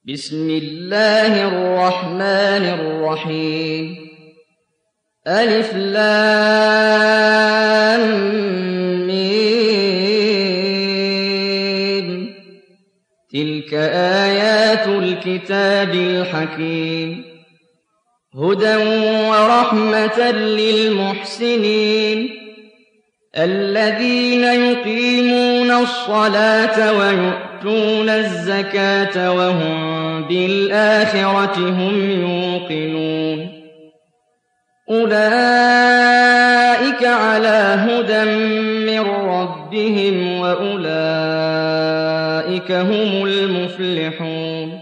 بسم الله الرحمن الرحيم ألف لام ميم تلك آيات الكتاب الحكيم هدى ورحمة للمحسنين الذين يقيمون الصلاة ويؤتون الزكاة وهم بالآخرة هم يوقنون أولئك على هدى من ربهم وأولئك هم المفلحون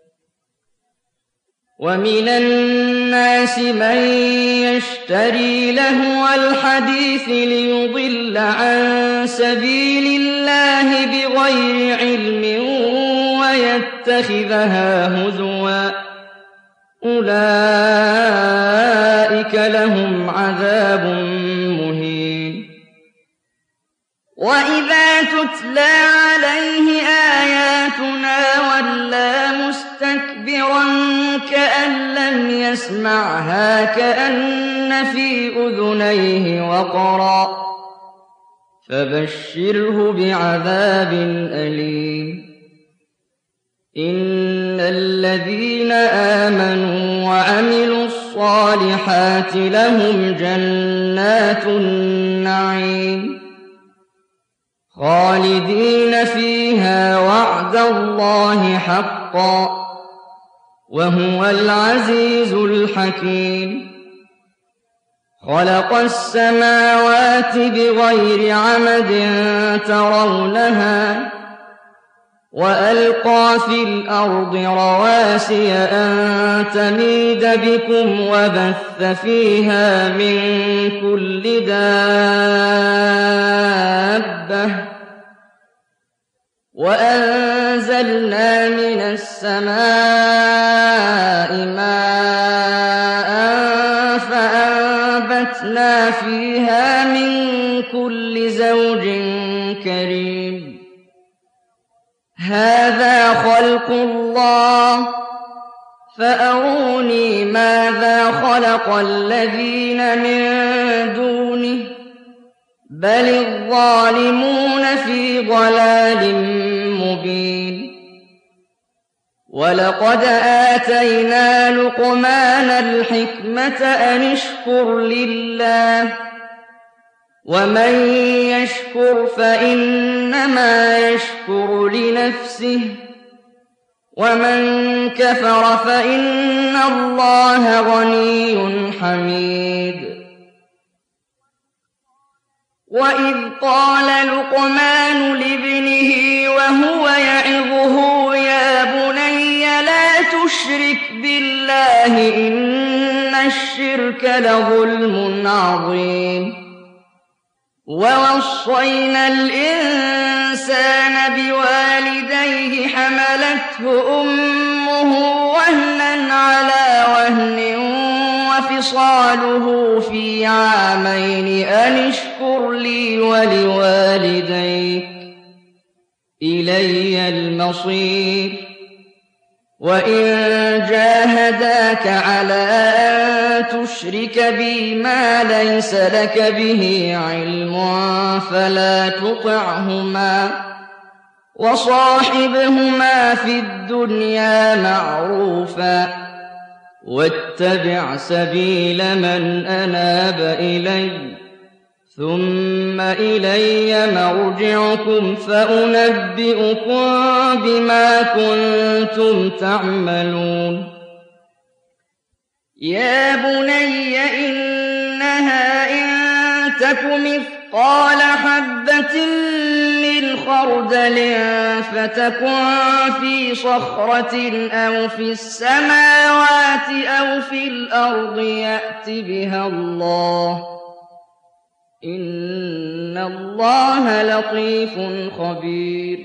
ومن الناس من يشتري لهو الحديث ليضل عن سبيل الله بغير علم ويتخذها هزوا أولئك لهم عذاب مهين وإذا تتلى عليه آياتنا ولى مستكبرا كأن لم يسمعها كأن في أذنيه وقرا فبشره بعذاب أليم إن الذين آمنوا وعملوا الصالحات لهم جنات النعيم خالدين فيها وعد الله حقا وهو العزيز الحكيم خلق السماوات بغير عمد ترونها وألقى في الأرض رواسي أن تميد بكم وبث فيها من كل دابة وأنزلنا من السماء ماء فأنبتنا فيها من كل زوج كريم هذا خلق الله فأروني ماذا خلق الذين من دونه بل الظالمون في ضلال مبين ولقد آتينا لقمان الحكمة أن اشكر لله ومن يشكر فإنما يشكر لنفسه ومن كفر فإن الله غني حميد وإذ قال لقمان لابنه وهو يعظه يا بني لا تشرك بالله إن الشرك لظلم عظيم ووصينا الإنسان بوالديه حملته أمه وهنا على وهن وفصاله في عامين أن اشكر لي ولوالديك إلي المصير وإن جاهداك على أن تشرك بي ما ليس لك به علم فلا تطعهما وصاحبهما في الدنيا معروفا واتبع سبيل من أناب إلي ثم إلي مرجعكم فأنبئكم بما كنتم تعملون يا بني إنها إن تك مثقال حبة من خردل فتكن في صخرة أو في السماوات أو في الأرض يأت بها الله إن الله لطيف خبير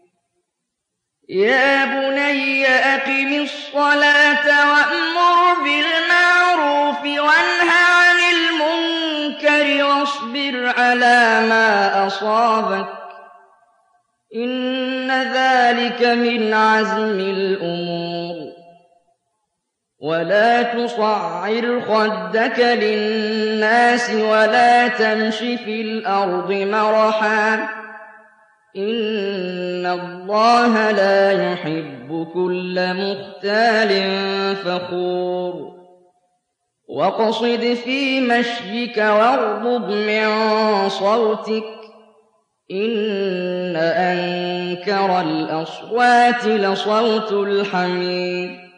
يا بني أقم الصلاة وأمر بالمعروف وانه عن المنكر واصبر على ما أصابك إن ذلك ذلك من عزم الأمور. ولا تصعر خدك للناس ولا تمش في الأرض مرحا إن الله لا يحب كل مختال فخور. واقصد في مشيك واغضض من صوتك إن أنكر الأصوات لصوت الحمير.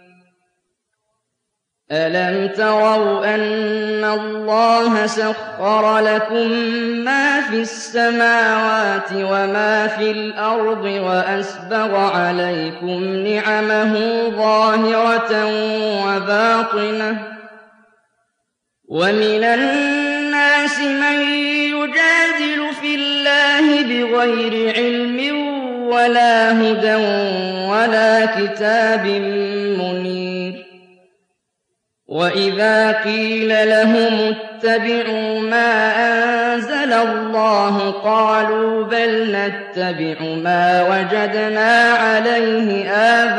ألم تروا أن الله سخر لكم ما في السماوات وما في الأرض وأسبغ عليكم نعمه ظاهرة وباطنة ومن الناس من يجادل في الله بغير علم ولا هدى ولا كتاب منير. وإذا قيل لهم اتبعوا ما أنزل الله قالوا بل نتبع ما وجدنا عليه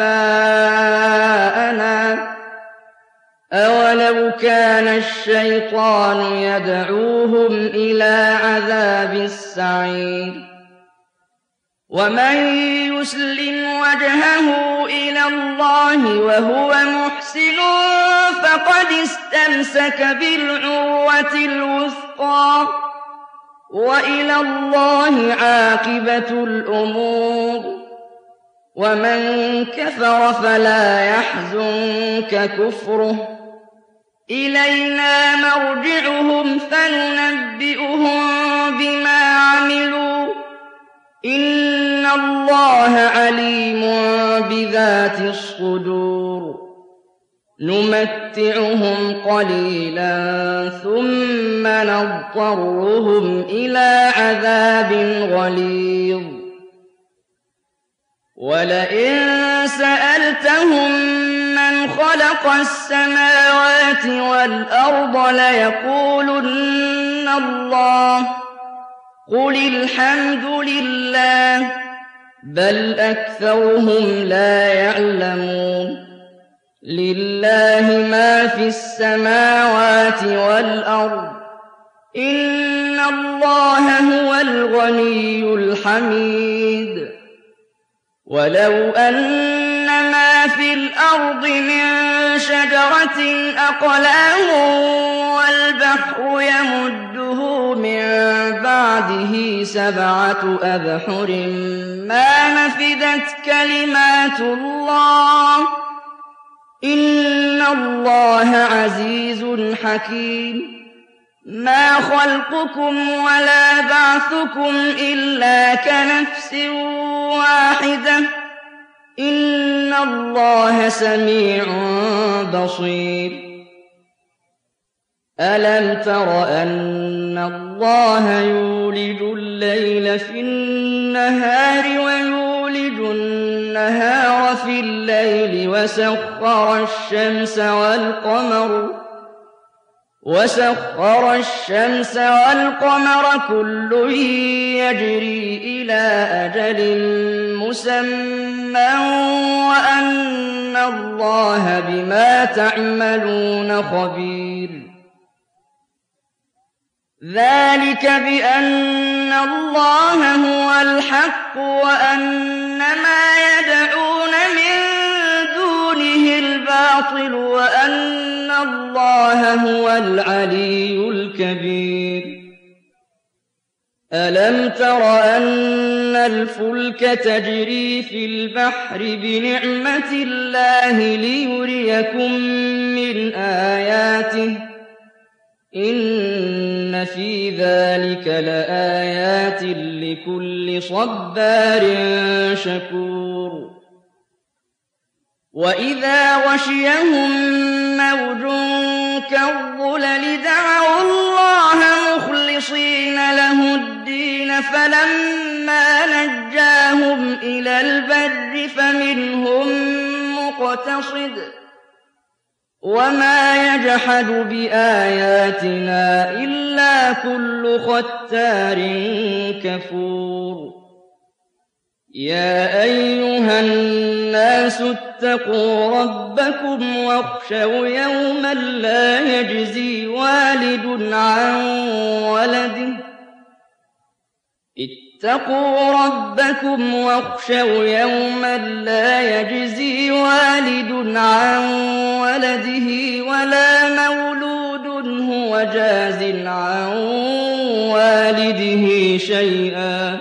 آباءنا أولو كان الشيطان يدعوهم إلى عذاب السعير. ومن يسلم وجهه إلى الله وهو محسن فقد استمسك بالعروة الوثقى وإلى الله عاقبة الأمور. ومن كفر فلا يحزنك كفره إلينا مرجعهم فننبئهم بما عملوا إن الله عليم بذات الصدور. نمتعهم قليلا ثم نضطرهم إلى عذاب غليظ. ولئن سألتهم من خلق السماوات والأرض ليقولن الله قل الحمد لله بل أكثرهم لا يعلمون. لله ما في السماوات والأرض إن الله هو الغني الحميد. ولو أن ما في الأرض من شجرة أقلام والبحر يمده من بعده 7 أبحر ما نفدت كلمات الله إن الله عزيز حكيم. ما خلقكم ولا بعثكم إلا كنفس واحدة إن الله سميع بصير. ألم تر أن الله يولج الليل في النهار ويولج النهار في الليل وسخر الشمس والقمر كل يجري إلى أجل مسمى وأن الله بما تعملون خبير. ذلك بأن الله هو الحق وأن ما يدعون من دونه الباطل وأن الله هو العلي الكبير. ألم تر أن الفلك تجري في البحر بنعمة الله ليريكم من آياته إن في ذلك لآيات لكل صبار شكور. وإذا غشيهم موج كالظلل دعوا الله مخلصين له الدين فلما نجاهم إلى البر فمنهم مقتصد وما يجحد بآياتنا إلا كل ختار كفور. يَا أَيُّهَا النَّاسُ اتَّقُوا رَبَّكُمْ وَاخْشَوْا يَوْمًا لَّا يَجْزِي وَالِدٌ عَن وَلَدِهِ وَلَا مَوْلُودٌ هُوَ جَازٍ عَن وَالِدِهِ شَيْئًا ۚ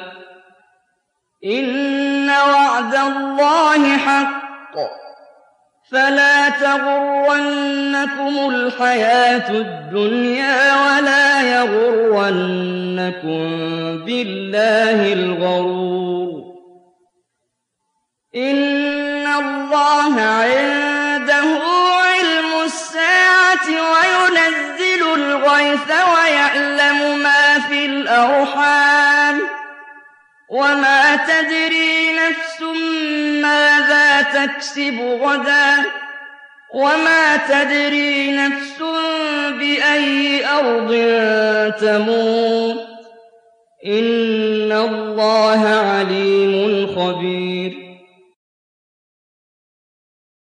إِنَّ وَعْدَ اللَّهِ حَقٌّ ۖ فَلَا تَغُرَّنَّكُمُ الْحَيَاةُ الدُّنْيَا وَلَا يَغُرَّنَّكُم بِاللَّهِ الْغَرُورُ إِنَّ اللَّهَ عِندَهُ عِلْمُ السَّاعَةِ وَيُنَزِّلُ الْغَيْثَ وَيَعْلَمُ مَا فِي الْأَرْحَامِ ۖ وَمَا تَدْرِي نَفْسٌ مَّاذَا تَكْسِبُ غَدًا ۖ وَمَا تَدْرِي نَفْسٌ بِأَيِّ أَرْضٍ تَمُوتُ ۚ إِنَّ اللَّهَ عَلِيمٌ خَبِيرٌ